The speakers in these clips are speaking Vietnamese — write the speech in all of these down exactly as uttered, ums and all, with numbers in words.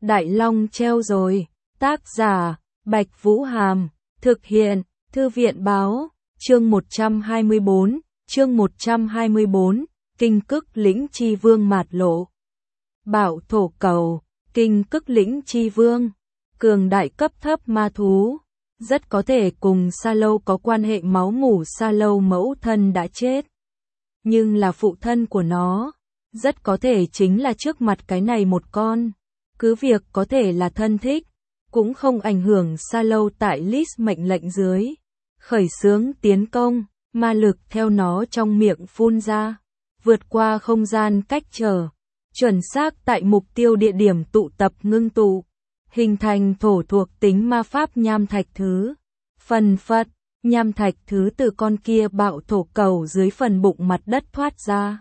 Đại Long treo rồi. Tác giả, Bạch Vũ Hàm. Thực hiện, Thư viện Báo. Chương một trăm hai mươi bốn. Chương một trăm hai mươi bốn. Kinh Cức Lĩnh Chi Vương mạt lộ. Bảo thổ cầu. Kinh Cức Lĩnh Chi Vương, cường đại cấp thấp ma thú, rất có thể cùng Sa Lâu có quan hệ máu mủ. Sa Lâu mẫu thân đã chết, nhưng là phụ thân của nó, rất có thể chính là trước mặt cái này một con. Cứ việc có thể là thân thích, cũng không ảnh hưởng Sa Lâu tại List mệnh lệnh dưới khởi xướng tiến công, ma lực theo nó trong miệng phun ra, vượt qua không gian cách trở, chuẩn xác tại mục tiêu địa điểm tụ tập ngưng tụ, hình thành thổ thuộc tính ma pháp nham thạch thứ. Phần phật, nham thạch thứ từ con kia bạo thổ cầu dưới phần bụng mặt đất thoát ra.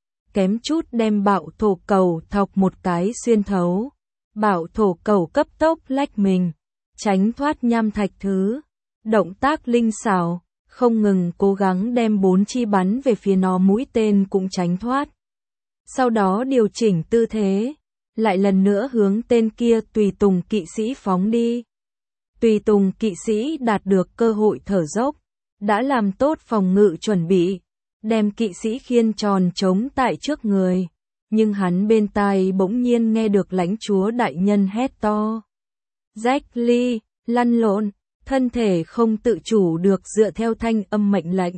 Kém chút đem bạo thổ cầu thọc một cái xuyên thấu. Bạo thổ cầu cấp tốc lách mình, tránh thoát nham thạch thứ. Động tác linh xảo, không ngừng cố gắng đem bốn chi bắn về phía nó mũi tên cũng tránh thoát. Sau đó điều chỉnh tư thế, lại lần nữa hướng tên kia tùy tùng kỵ sĩ phóng đi. Tùy tùng kỵ sĩ đạt được cơ hội thở dốc, đã làm tốt phòng ngự chuẩn bị, đem kỵ sĩ khiên tròn trống tại trước người. Nhưng hắn bên tai bỗng nhiên nghe được lãnh chúa đại nhân hét to. Jack Lee, lăn lộn, thân thể không tự chủ được dựa theo thanh âm mệnh lệnh.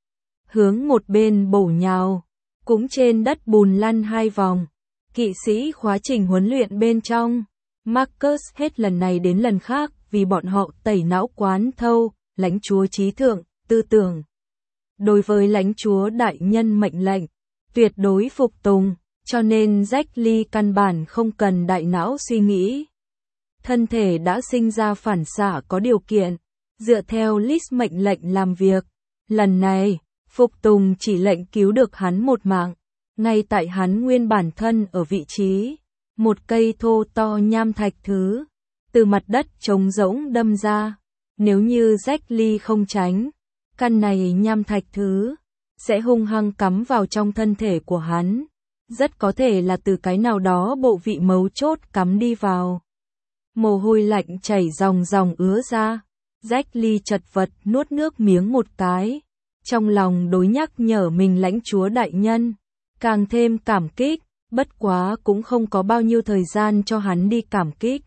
Hướng một bên bổ nhào, cũng trên đất bùn lăn hai vòng. Kỵ sĩ khóa trình huấn luyện bên trong, Marcus hết lần này đến lần khác vì bọn họ tẩy não quán thâu, lãnh chúa trí thượng, tư tưởng. Đối với lãnh chúa đại nhân mệnh lệnh, tuyệt đối phục tùng, cho nên Jack Lee căn bản không cần đại não suy nghĩ. Thân thể đã sinh ra phản xạ có điều kiện, dựa theo list mệnh lệnh làm việc. Lần này, phục tùng chỉ lệnh cứu được hắn một mạng. Ngay tại hắn nguyên bản thân ở vị trí, một cây thô to nham thạch thứ, từ mặt đất trống rỗng đâm ra. Nếu như Jack Lee không tránh, căn này nham thạch thứ, sẽ hung hăng cắm vào trong thân thể của hắn. Rất có thể là từ cái nào đó bộ vị mấu chốt cắm đi vào. Mồ hôi lạnh chảy ròng ròng ứa ra. Jack Lee chật vật nuốt nước miếng một cái. Trong lòng đối nhắc nhở mình lãnh chúa đại nhân. Càng thêm cảm kích, bất quá cũng không có bao nhiêu thời gian cho hắn đi cảm kích.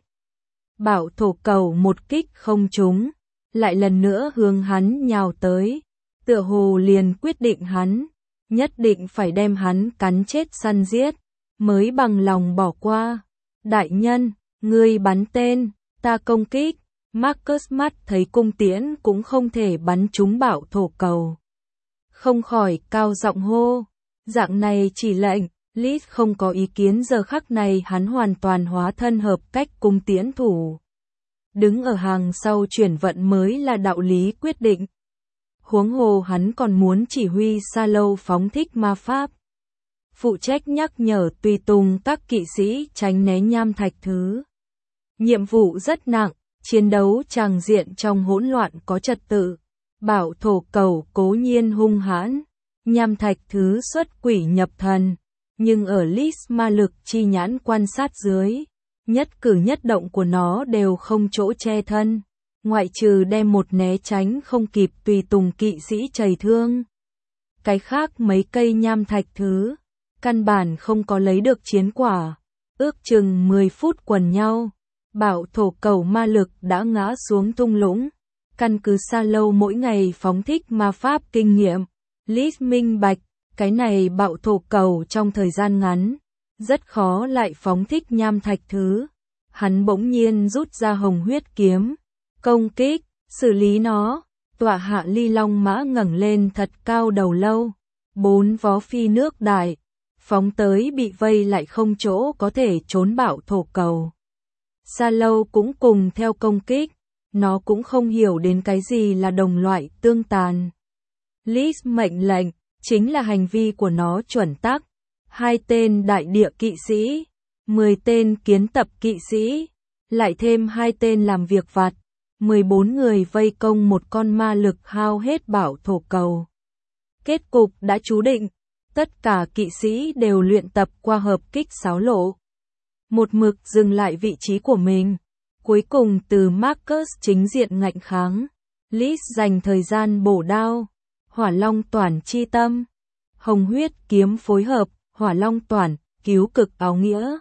Bảo thổ cầu một kích không trúng, lại lần nữa hướng hắn nhào tới. Tựa hồ liền quyết định hắn, nhất định phải đem hắn cắn chết săn giết, mới bằng lòng bỏ qua. Đại nhân, ngươi bắn tên, ta công kích. Marcus mắt thấy cung tiễn cũng không thể bắn trúng bảo thổ cầu, không khỏi cao giọng hô. Dạng này chỉ lệnh, Liz không có ý kiến. Giờ khắc này hắn hoàn toàn hóa thân hợp cách cung tiễn thủ. Đứng ở hàng sau chuyển vận mới là đạo lý quyết định. Huống hồ hắn còn muốn chỉ huy Sa Lâu phóng thích ma pháp. Phụ trách nhắc nhở tùy tùng các kỵ sĩ tránh né nham thạch thứ. Nhiệm vụ rất nặng, chiến đấu tràng diện trong hỗn loạn có trật tự. Bảo thổ cầu cố nhiên hung hãn. Nham thạch thứ xuất quỷ nhập thần, nhưng ở list ma lực chi nhãn quan sát dưới, nhất cử nhất động của nó đều không chỗ che thân, ngoại trừ đem một né tránh không kịp tùy tùng kỵ sĩ chảy thương. Cái khác mấy cây nham thạch thứ, căn bản không có lấy được chiến quả, ước chừng mười phút quần nhau, bảo thổ cầu ma lực đã ngã xuống thung lũng, căn cứ Sa Lâu mỗi ngày phóng thích ma pháp kinh nghiệm. Liz minh bạch, cái này bạo thổ cầu trong thời gian ngắn, rất khó lại phóng thích nham thạch thứ. Hắn bỗng nhiên rút ra hồng huyết kiếm, công kích, xử lý nó. Tọa hạ ly long mã ngẩng lên thật cao đầu lâu, bốn vó phi nước đại, phóng tới bị vây lại không chỗ có thể trốn bạo thổ cầu. Sa Lâu cũng cùng theo công kích, nó cũng không hiểu đến cái gì là đồng loại tương tàn. Liz mệnh lệnh, chính là hành vi của nó chuẩn tắc. Hai tên đại địa kỵ sĩ, mười tên kiến tập kỵ sĩ, lại thêm hai tên làm việc vặt, mười bốn người vây công một con ma lực hao hết bảo thổ cầu. Kết cục đã chú định, tất cả kỵ sĩ đều luyện tập qua hợp kích sáo lộ. một mực dừng lại vị trí của mình. Cuối cùng từ Marcus chính diện ngạnh kháng, Liz dành thời gian bổ đao, Hỏa Long Toản chi tâm, Hồng huyết kiếm phối hợp, Hỏa Long Toản, cứu cực áo nghĩa.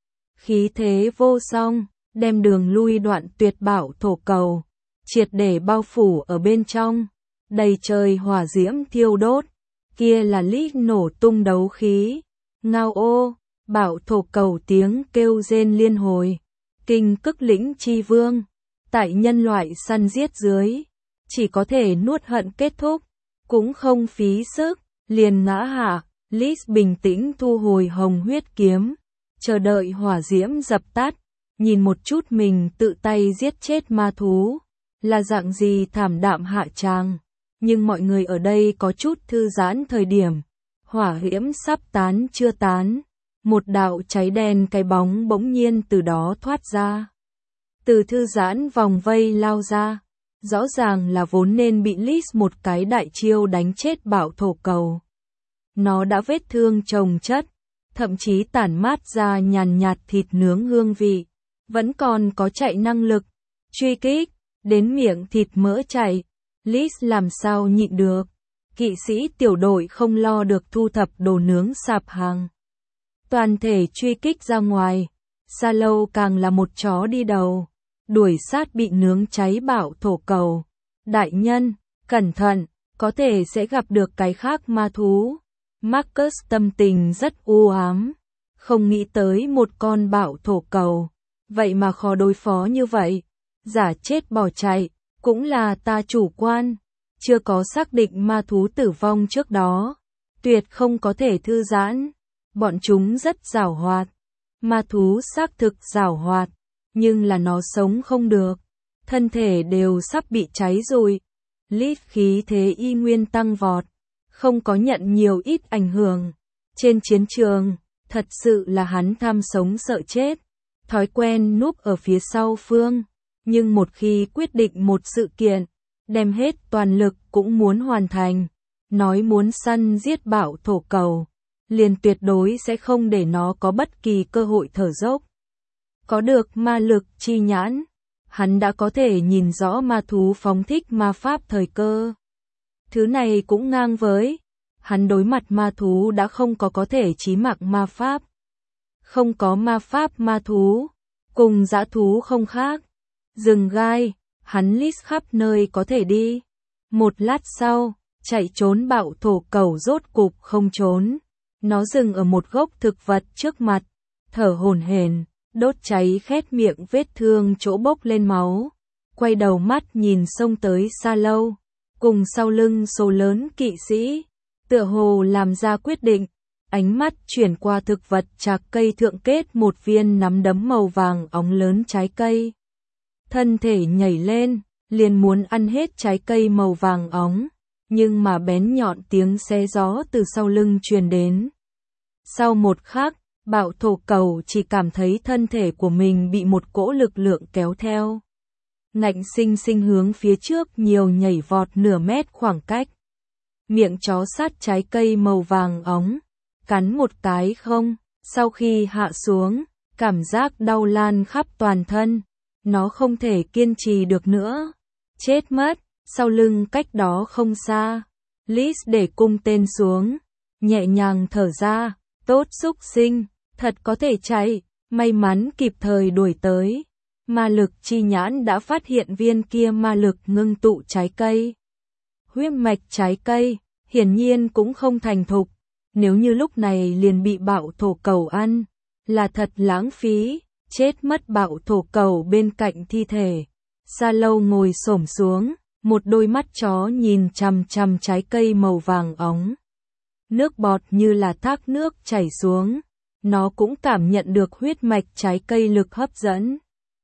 Khí thế vô song, đem đường lui đoạn tuyệt bảo thổ cầu, triệt để bao phủ ở bên trong, đầy trời hỏa diễm thiêu đốt, kia là Liz nổ tung đấu khí. Ngao ô, bảo thổ cầu tiếng kêu rên liên hồi, kinh cức lĩnh chi vương, tại nhân loại săn giết dưới, chỉ có thể nuốt hận kết thúc, cũng không phí sức, liền ngã hạ. Liz bình tĩnh thu hồi hồng huyết kiếm, chờ đợi hỏa diễm dập tắt, nhìn một chút mình tự tay giết chết ma thú, là dạng gì thảm đạm hạ tràng. Nhưng mọi người ở đây có chút thư giãn thời điểm, hỏa diễm sắp tán chưa tán, một đạo cháy đen cái bóng bỗng nhiên từ đó thoát ra. Từ thư giãn vòng vây lao ra, rõ ràng là vốn nên bị Liz một cái đại chiêu đánh chết bảo thổ cầu. Nó đã vết thương chồng chất, thậm chí tản mát ra nhàn nhạt thịt nướng hương vị, vẫn còn có chạy năng lực, truy kích, đến miệng thịt mỡ chảy. Liz làm sao nhịn được, kỵ sĩ tiểu đội không lo được thu thập đồ nướng sạp hàng. Toàn thể truy kích ra ngoài, Sa Lâu càng là một chó đi đầu, đuổi sát bị nướng cháy bảo thổ cầu. Đại nhân, cẩn thận, có thể sẽ gặp được cái khác ma thú. Marcus tâm tình rất u ám, không nghĩ tới một con bảo thổ cầu, vậy mà khó đối phó như vậy, giả chết bỏ chạy, cũng là ta chủ quan, chưa có xác định ma thú tử vong trước đó, tuyệt không có thể thư giãn, bọn chúng rất giàu hoạt, ma thú xác thực giàu hoạt, nhưng là nó sống không được, thân thể đều sắp bị cháy rồi. Liz khí thế y nguyên tăng vọt, không có nhận nhiều ít ảnh hưởng. Trên chiến trường, thật sự là hắn tham sống sợ chết, thói quen núp ở phía sau phương, nhưng một khi quyết định một sự kiện, đem hết toàn lực cũng muốn hoàn thành, nói muốn săn giết bảo thổ cầu, liền tuyệt đối sẽ không để nó có bất kỳ cơ hội thở dốc. Có được ma lực chi nhãn, hắn đã có thể nhìn rõ ma thú phóng thích ma pháp thời cơ. Thứ này cũng ngang với, hắn đối mặt ma thú đã không có có thể chí mạng ma pháp. Không có ma pháp ma thú, cùng dã thú không khác. Rừng gai, hắn lít khắp nơi có thể đi. Một lát sau, chạy trốn bạo thổ cầu rốt cục không trốn. Nó dừng ở một gốc thực vật trước mặt, thở hổn hển, đốt cháy khét miệng vết thương chỗ bốc lên máu. Quay đầu mắt nhìn xông tới Sa Lâu, cùng sau lưng số lớn kỵ sĩ, tựa hồ làm ra quyết định, ánh mắt chuyển qua thực vật trạc cây thượng kết một viên nắm đấm màu vàng óng lớn trái cây. Thân thể nhảy lên, liền muốn ăn hết trái cây màu vàng óng, nhưng mà bén nhọn tiếng xé gió từ sau lưng truyền đến. Sau một khắc, bạo thổ cầu chỉ cảm thấy thân thể của mình bị một cỗ lực lượng kéo theo. Ngạnh sinh sinh hướng phía trước nhiều nhảy vọt nửa mét khoảng cách. Miệng chó sát trái cây màu vàng óng, cắn một cái không, sau khi hạ xuống, cảm giác đau lan khắp toàn thân, nó không thể kiên trì được nữa, chết mất. Sau lưng cách đó không xa, Liz để cung tên xuống, nhẹ nhàng thở ra, tốt xúc sinh, thật có thể chạy, may mắn kịp thời đuổi tới. Ma lực chi nhãn đã phát hiện viên kia ma lực ngưng tụ trái cây. Huyết mạch trái cây, hiển nhiên cũng không thành thục, nếu như lúc này liền bị bạo thổ cầu ăn, là thật lãng phí, chết mất bạo thổ cầu bên cạnh thi thể. Sa Lâu ngồi xổm xuống, một đôi mắt chó nhìn chằm chằm trái cây màu vàng óng. Nước bọt như là thác nước chảy xuống, nó cũng cảm nhận được huyết mạch trái cây lực hấp dẫn.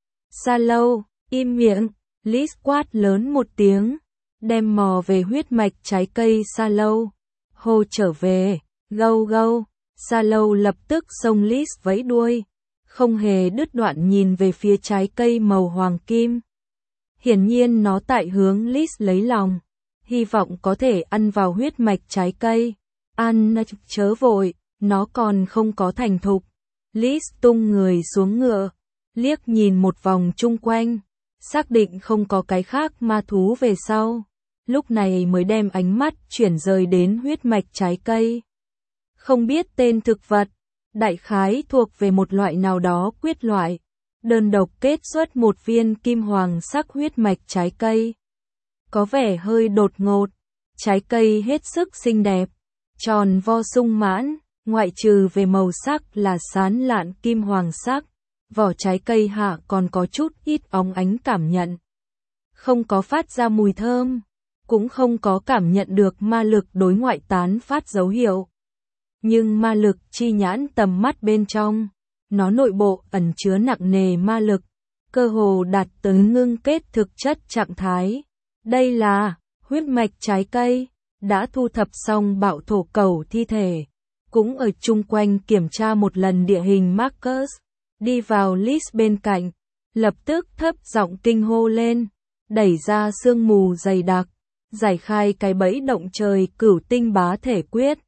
Sa Lâu, im miệng, Liz quát lớn một tiếng, đem mò về huyết mạch trái cây Sa Lâu. Hô trở về, gâu gâu, Sa Lâu lập tức xông Liz vẫy đuôi, không hề đứt đoạn nhìn về phía trái cây màu hoàng kim. Hiển nhiên nó tại hướng Liz lấy lòng, hy vọng có thể ăn vào huyết mạch trái cây. Ăn chớ vội, nó còn không có thành thục. Lis tung người xuống ngựa, liếc nhìn một vòng chung quanh, xác định không có cái khác ma thú về sau, lúc này mới đem ánh mắt chuyển rời đến huyết mạch trái cây. Không biết tên thực vật, đại khái thuộc về một loại nào đó quyết loại, đơn độc kết xuất một viên kim hoàng sắc huyết mạch trái cây. Có vẻ hơi đột ngột, trái cây hết sức xinh đẹp, tròn vo sung mãn, ngoại trừ về màu sắc là sán lạn kim hoàng sắc, vỏ trái cây hạ còn có chút ít óng ánh cảm nhận. Không có phát ra mùi thơm, cũng không có cảm nhận được ma lực đối ngoại tán phát dấu hiệu. Nhưng ma lực chi nhãn tầm mắt bên trong, nó nội bộ ẩn chứa nặng nề ma lực, cơ hồ đạt tới ngưng kết thực chất trạng thái. Đây là huyết mạch trái cây, đã thu thập xong bạo thổ cẩu thi thể, cũng ở chung quanh kiểm tra một lần địa hình Marcus, đi vào Lis bên cạnh, lập tức thấp giọng kinh hô lên, đẩy ra sương mù dày đặc, giải khai cái bẫy động trời cửu tinh bá thể quyết.